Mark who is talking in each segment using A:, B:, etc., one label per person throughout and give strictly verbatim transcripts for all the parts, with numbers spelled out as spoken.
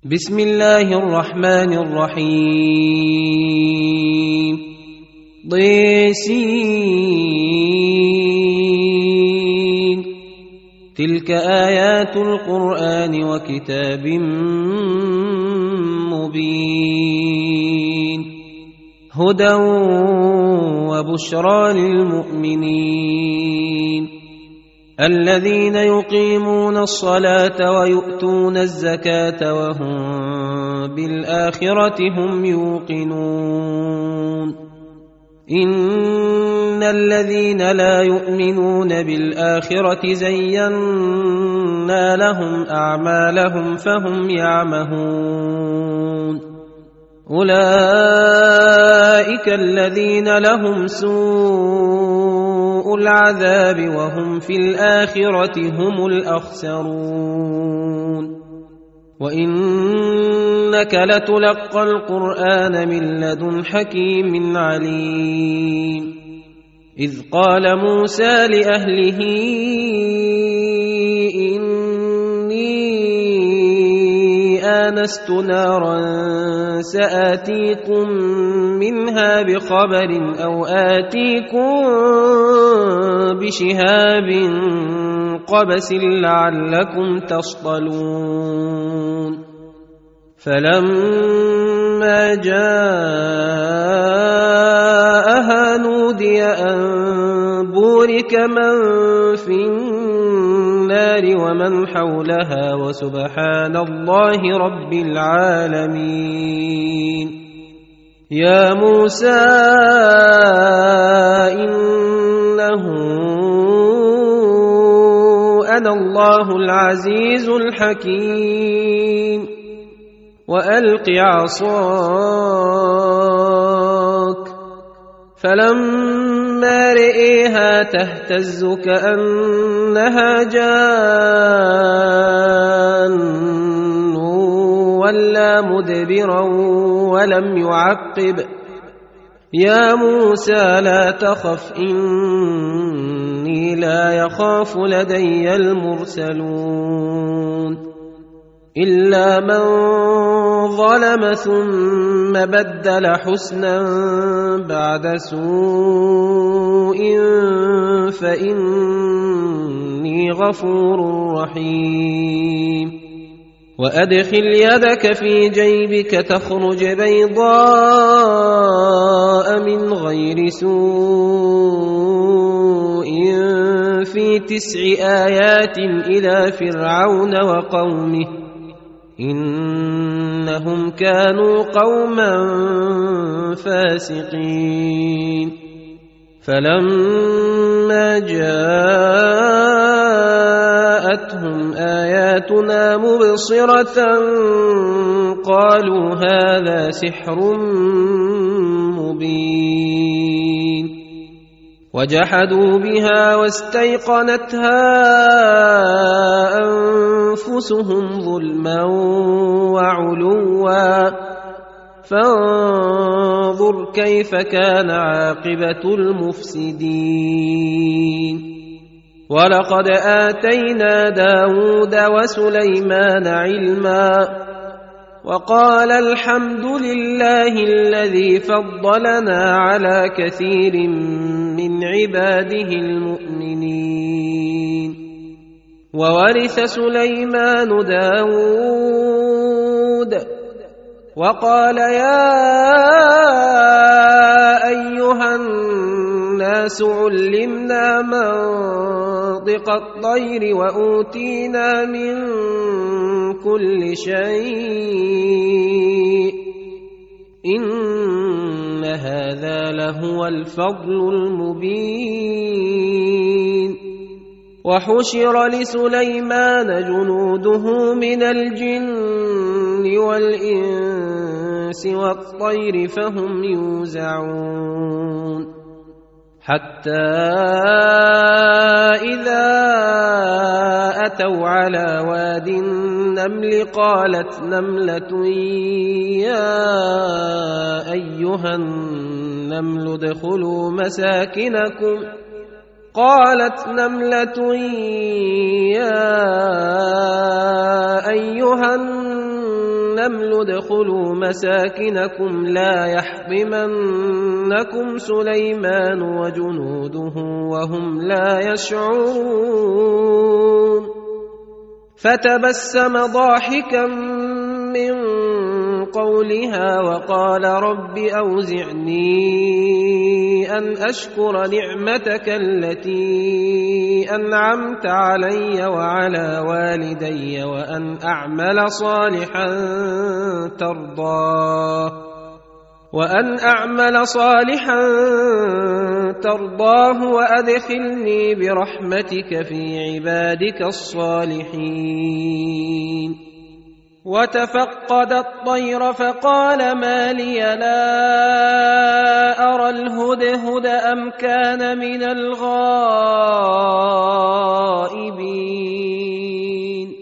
A: بسم الله الرحمن الرحيم. ضيسين. تلك آيات القرآن وكتاب مبين، هدى وبشرى للمؤمنين الذين يقيمون الصلاة ويؤتون الزكاة وهم بالآخرة هم يوقنون. إن الذين لا يؤمنون بالآخرة زينا لهم أعمالهم فهم يعمهون. أولئك الذين لهم سوء العذاب وهم في الآخرة هم الأخسرون. وإنك لتلقى القرآن من لدن حكيم عليم. إذ قال موسى لأهله إني آنست نارا سآتيكم منها بخبر أو آتيكم بشهاب قبس لعلكم تصطلون. فلما جاءها نودي أن بورك من في النار ومن حولها وسبحان الله رب العالمين. يا موسى إنه أنا الله العزيز الحكيم. وألق عصاك فلما رئيها تهتز كأنها جان ولا مدبرا ولم يعقب. يا موسى لا تخف إني لا يخاف لدي المرسلون. إلا من ظلم ثم بدل حسنا بعد سوء فإني غفور رحيم. وأدخل يدك في جيبك تخرج بيضاء من غير سوء في تسع آيات إلى فرعون وقومه إنهم كانوا قوما فاسقين. فلما جاءتهم آياتنا مبصرة قالوا هذا سحر مبين. وجحدوا بها واستيقنتها أنفسهم ظلما وعلوا فانظر كيف كان عاقبة المفسدين. ولقد آتينا داود وسليمان علما وقال الحمد لله الذي فضلنا على كثير من عباده المؤمنين. وورث سليمان داود وقال يا أيها الناس علمنا منطق الطير وأوتينا من كل شيء إن هذا لهو الفضل المبين. وحشر لسليمان جنوده من الجن والإنس والطير فهم يوزعون. حتى إذا أتوا على واد النمل قالت نملة يا أيها النمل ادخلوا مساكنكم قالت نملة يا أيها النمل النمل ادخلوا مساكنكم لا يحطمنكم سليمان وجنوده وهم لا يشعرون فتبسم ضاحكا من قولها وقال رب أوزعني أن أشكر نعمتك التي أنعمت علي وعلى والدي وأن أعمل صالحا ترضاه وأن أعمل صالحا ترضاه وأدخلني برحمتك في عبادك الصالحين وتفقد الطير فقال ما لي لا أرى الهدهد أم كان من الغائبين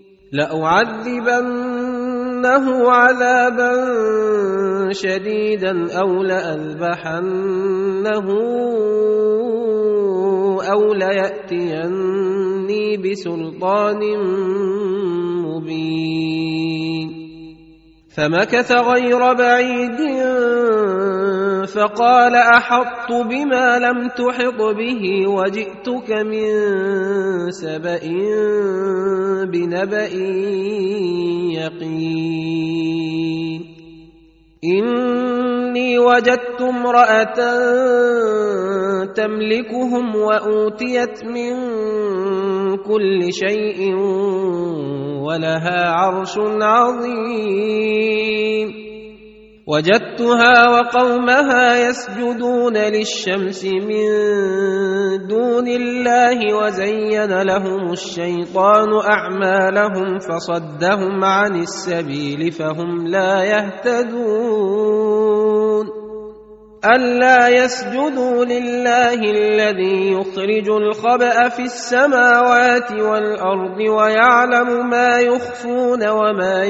A: لأعذبنه عذابا شديدا أو لأذبحنه أو ليأتيني بسلطان مبين فمكث غير بعيد فقال أحطت بما لم تحط به وجئتك من سبأ بنبأ يقين إني وجدت امرأة تملكهم وأوتيت من كل شيء ولها عرش عظيم وجدتها وقومها يسجدون للشمس من دون الله وزين لهم الشيطان أعمالهم فصدهم عن السبيل فهم لا يهتدون ألا يسجدوا لله الذي يخرج الخبأ في السماوات والأرض ويعلم ما يخفون وما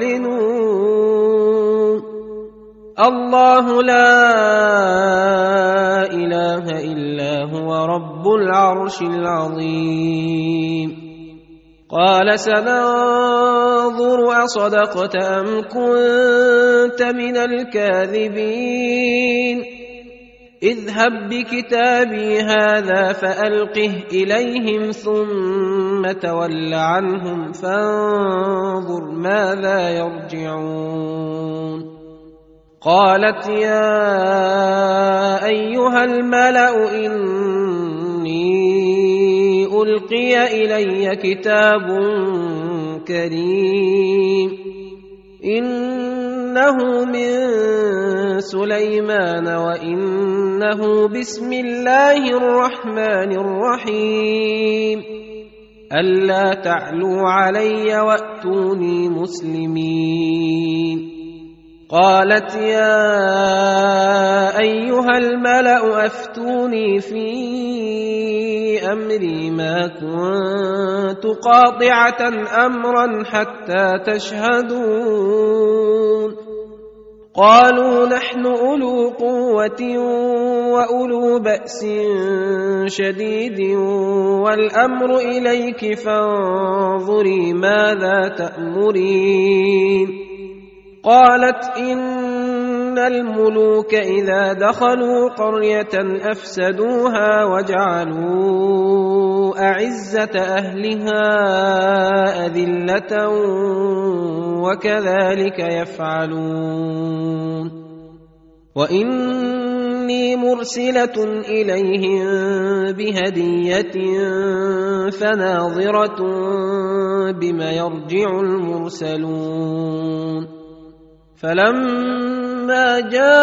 A: يعلنون الله لا إله إلا هو رب العرش العظيم قال سننظر أصدقت أم كنت من الكاذبين اذهب بكتابي هذا فألقه إليهم ثم تول عنهم فانظر ماذا يرجعون قالت يا أيها الملأ إني ألقي إلي كتاب كريم إنه من سليمان وإنه بسم الله الرحمن الرحيم ألا تعلوا علي وأتوني مسلمين قالت يا أيها الملأ أفتوني في أمري ما كنت قاطعة أمرا حتى تشهدون قالوا نحن أولو قوة وأولو بأس شديد والأمر إليك فانظري ماذا تأمرين قالت إن الملوك إذا دخلوا قرية أفسدوها وجعلوا أعزة أهلها أذلة وكذلك يفعلون وإني مرسلة إليهم بهدية فناظرة بما يرجع المرسلون فلما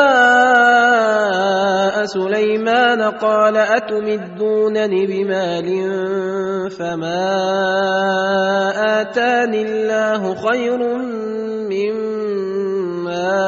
A: جاء سليمان قال أتمدونني بمال فما آتاني الله خير مما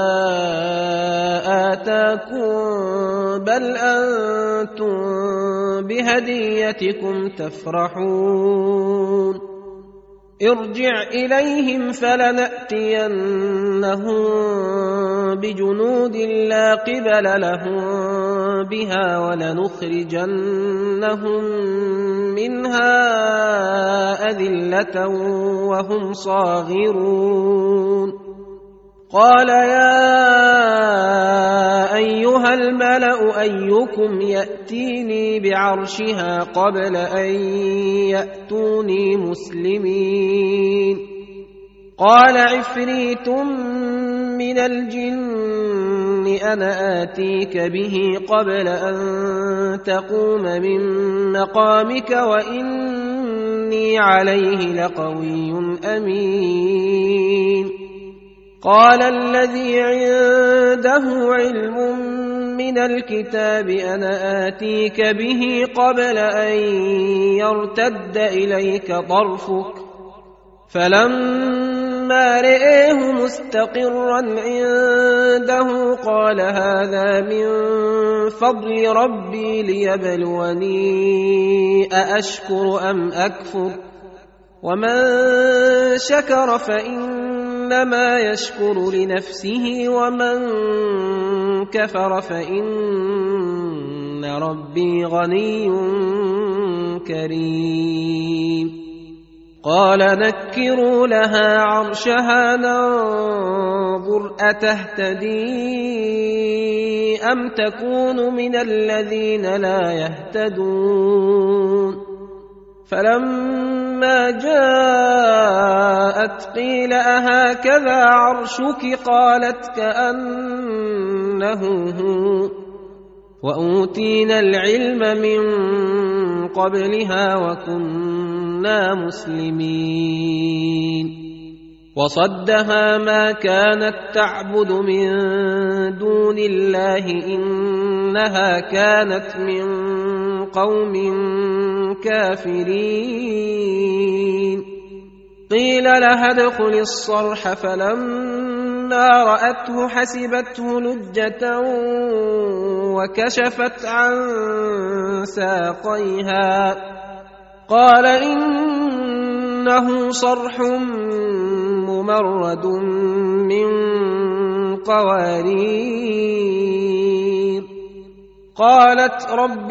A: آتاكم بل أنتم بهديتكم تفرحون ارجع إليهم فلنأتينهم بجنود لا قبل لهم بها ولنخرجنهم منها أذلة وهم صاغرون قال يا أيها الملأ أيكم يأتيني بعرشها قبل أن يأتوني مسلمين قال عفريت من الجن أنا آتيك به قبل أن تقوم من مقامك وإني عليه لقوي أمين قال الذي عنده علم من الكتاب أنا آتيك به قبل أن يرتد إليك طرفك فلما رئيه مستقرا عنده قال هذا من فضل ربي ليبلوني أأشكر أم أكفر ومن شكر فإنما يشكر لنفسه ومن كفر فإن ربي غني كريم قال نكروا لها عرشها ننظر أتهتدي أم تكون من الذين لا يهتدون فلما جاءت قيل أهكذا عرشك قالت كأنه هو وأوتينا العلم من قبلها وكنا مسلمين وصدها ما كانت تعبد من دون الله إنها كانت من قوم كافرين قيل لها ادخل الصرح فلما رأته حسبته لجة وكشفت عن ساقيها قال إنه صرح ممرد من قوارير قالت رب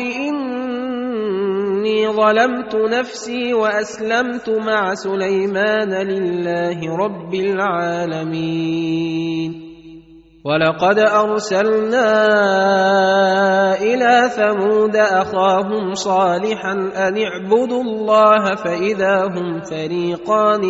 A: إني ظلمت نفسي وأسلمت مع سليمان لله رب العالمين ولقد أرسلنا إلى ثمود أخاهم صالحا أن اعبدوا الله فإذا هم فريقان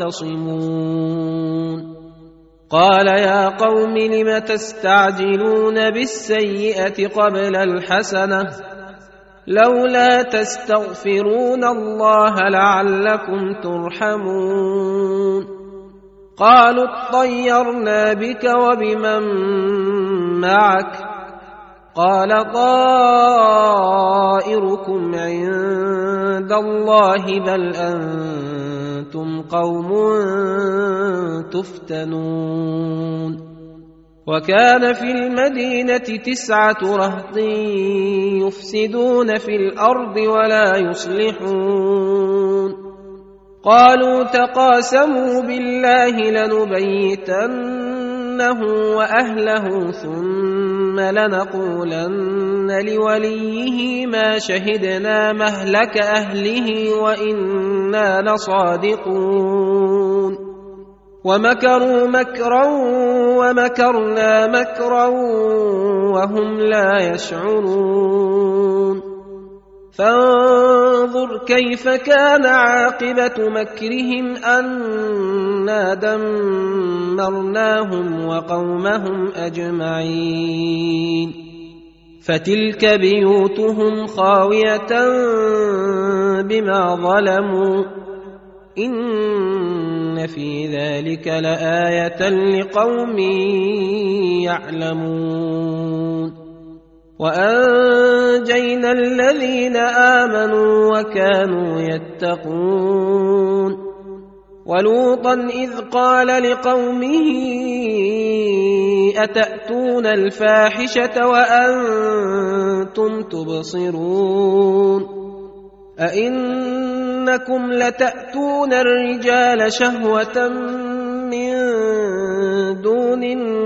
A: يختصمون قال يا قوم لم تستعجلون بالسيئة قبل الحسنة لولا تستغفرون الله لعلكم ترحمون قالوا اطيرنا بك وبمن معك قال طائركم عند الله بل أنتم قوم تفتنون وكان في المدينة تسعة رهط يفسدون في الأرض ولا يصلحون قالوا تقاسموا بالله لنبيتنه وأهله ثم لنقولن لوليه ما شهدنا مهلك أهله وإنا لصادقون ومكروا مكرا ومكرنا مكرا وهم لا يشعرون فانظر كيف كان عاقبة مكرهم أنا دمرناهم وقومهم أجمعين فتلك بيوتهم خاوية بما ظلموا إن في ذلك لآية لقوم يعلمون وأنجينا الذين آمنوا وكانوا يتقون ولوطا إذ قال لقومه أتأتون الفاحشة وأنتم تبصرون أئنكم لتأتون الرجال شهوة من دون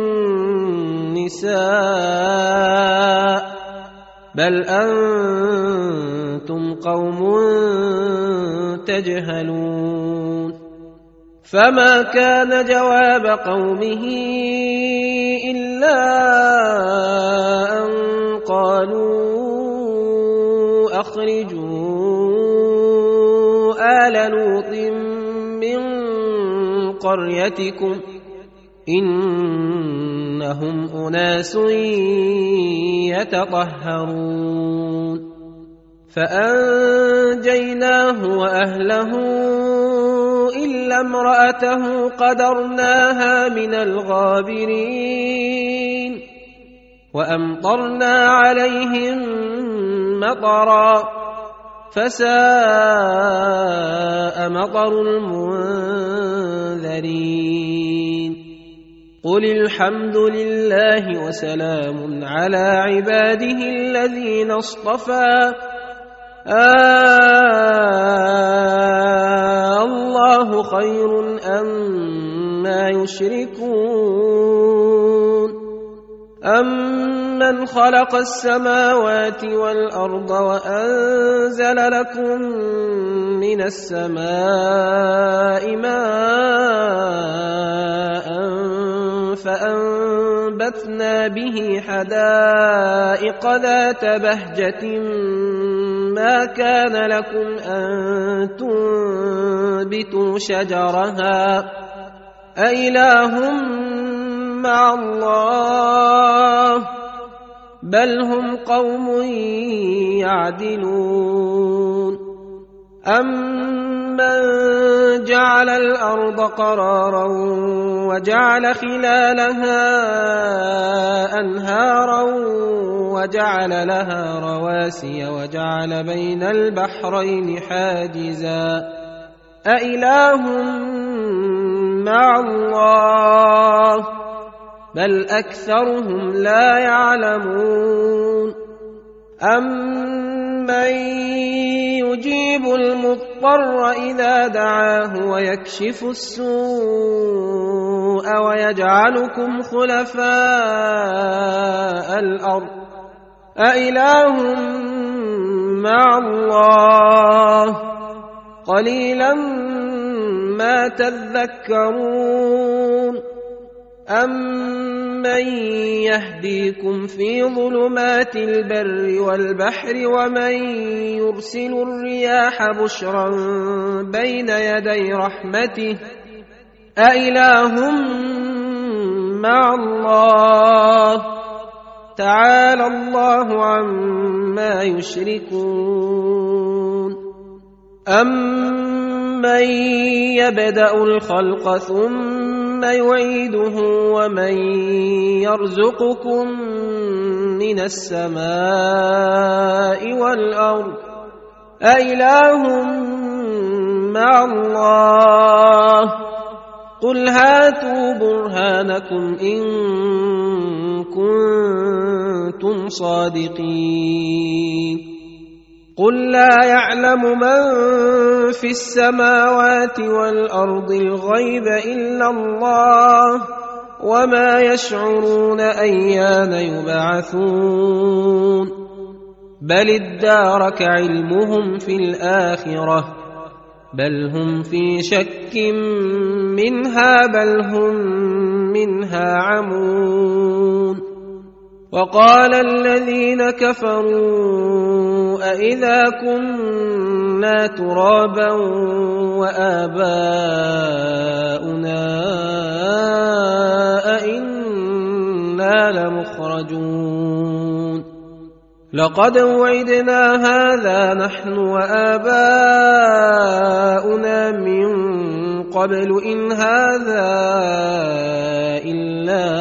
A: النساء بل أنتم قوم تجهلون فما كان جواب قومه إلا أن قالوا أخرجوا آل لوط من قريتكم إنهم أناس يتطهرون فأنجيناه وأهله إلا امرأته قدرناها من الغابرين وأمطرنا عليهم مطرا فساء مطر المنذرين قل الحمد لله وسلام على عباده الذين اصطفى آه الله خير أما يشركون أمن خلق السماوات والأرض وأنزل لكم من السماء ماء فأنبتنا به حدائق ذات بهجة ما كان لكم أن تنبتوا شجرها أإله مع الله بل هم قوم يعدلون أمن جعل الأرض قرارا وجعل خلالها أنهارا وجعل لها رواسي وجعل بين البحرين حاجزا أإله مع الله بل أكثرهم لا يعلمون أمن يجيب المضطر إذا دعاه ويكشف السوء ويجعلكم خلفاء الأرض أإله مع الله قليلا ما تذكرون أمن يهديكم في ظلمات البر والبحر ومن يرسل الرياح بشرا بين يدي رحمته أإله مع الله تعالى الله عما يشركون أمن يبدأ الخلق ثم يعيده ومن يرزقكم من السماء والأرض أإله مع الله قل هاتوا برهانكم إن كنتم صادقين قل لا يعلم من في السماوات والأرض الغيب إلا الله وما يشعرون أيان يبعثون بل ادارك علمهم في الآخرة بل هم في شك منها بل هم منها عمون وقال الذين كفروا أإذا كنا ترابا وآباؤنا أئنا لمخرجون لقد وعدنا هذا نحن وآباؤنا من قبل إن هذا إلا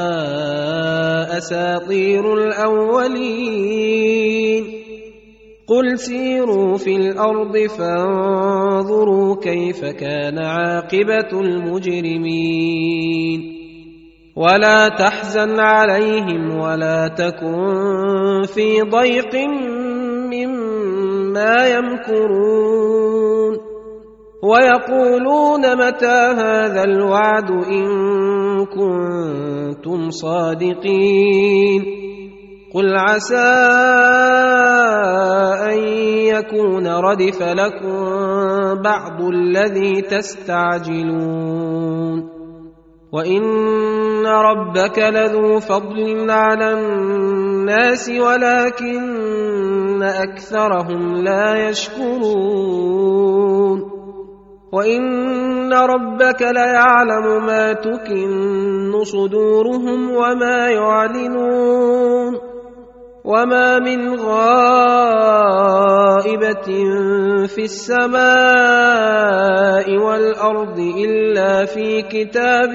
A: أساطير الأولين قل سيروا في الأرض فانظروا كيف كان عاقبة المجرمين ولا تحزن عليهم ولا تكن في ضيق مما يمكرون ويقولون متى هذا الوعد إن كنتم صادقين قل عسى أن يكون ردف لكم بعض الذي تستعجلون وإن ربك لذو فضل على الناس ولكن أكثرهم لا يشكرون وإن ربك ليعلم ما تكن صدورهم وما يعلنون وما من غائبة في السماء والأرض إلا في كتاب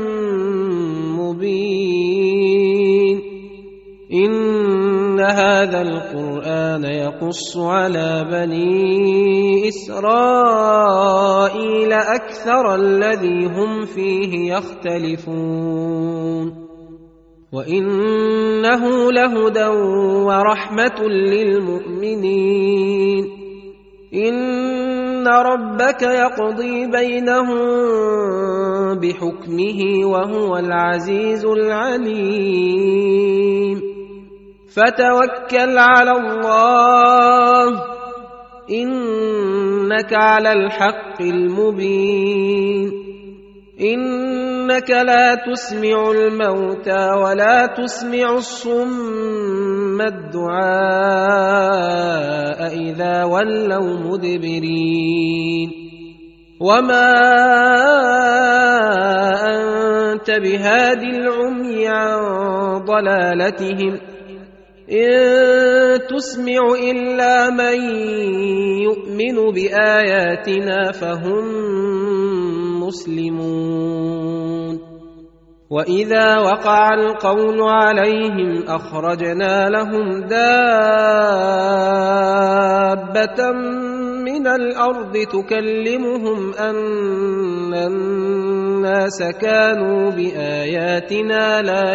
A: مبين إن هذا القرآن يقص على بني إسرائيل أكثر الذي هم فيه يختلفون وإنه لهدى ورحمة للمؤمنين إن ربك يقضي بينهم بحكمه وهو العزيز العليم فتوكل على الله إنك على الحق المبين إنك لا تسمع الموتى ولا تسمع الصم الدعاء إذا ولوا مدبرين وما أنت بهادي العمي عن ضلالتهم إن تسمع إلا من يؤمن بآياتنا فهم مسلمون وإذا وقع القول عليهم أخرجنا لهم دابة من الأرض تكلمهم أن الناس كانوا بآياتنا لا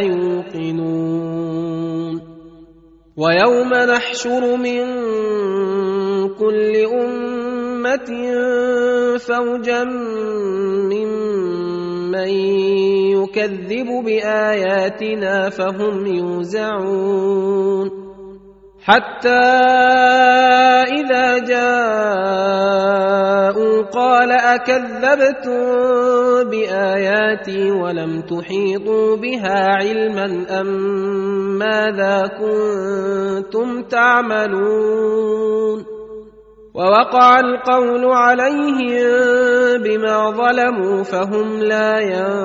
A: يوقنون ويوم نحشر من كل أمة فوجا ممن يكذب بآياتنا فهم يوزعون حتى إذا جاءوا قال أكذبتم بآياتي ولم تحيطوا بها علما أم ماذا كنتم تعملون ووقع القول عليهم بما ظلموا فهم لا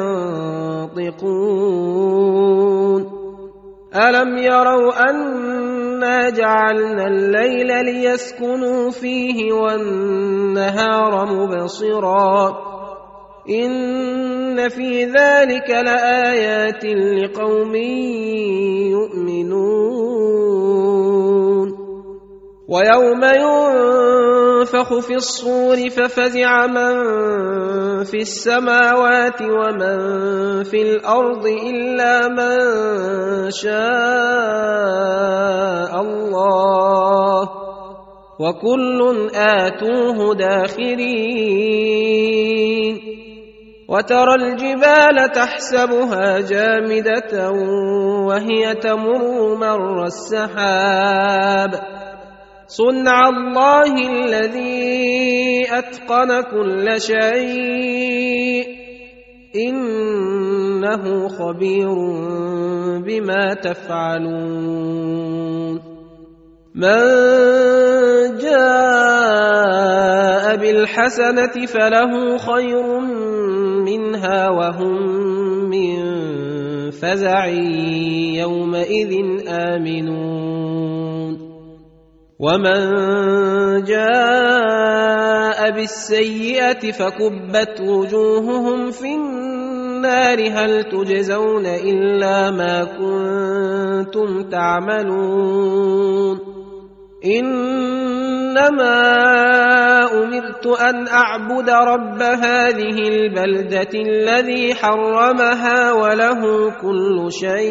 A: ينطقون ألم يروا أنا جعلنا الليل ليسكنوا فيه والنهار مبصرا إن في ذلك لآيات لقوم يؤمنون ويوم ينفخ في الصور ففزع من في السماوات ومن في الأرض إلا من شاء الله وكل آتوه داخرين وترى الجبال تحسبها جامدة وهي تمر مر السحاب صنع الله الذي أتقن كل شيء إنه خبير بما تفعلون من جاء بالحسنة فله خير منها وهم من فزع يومئذ آمنون ومن جاء بالسيئة فكبت وجوههم في النار هل تجزون إلا ما كنتم تعملون إنما أمرت أن أعبد رب هذه البلدة الذي حرمها وله كل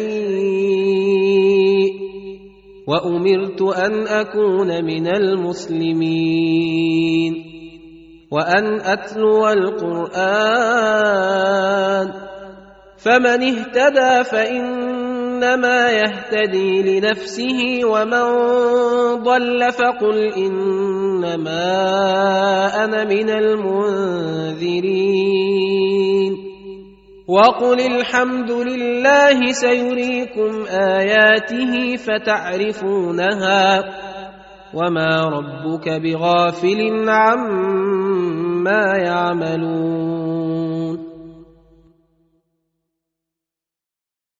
A: شيء وأمرت أن أكون من المسلمين وأن أتلو القرآن فمن اهتدى فإن فإنما يهتدي لنفسه ومن ضل فقل إنما أنا من المنذرين وقل الحمد لله سيريكم آياته فتعرفونها وما ربك بغافل عما يعملون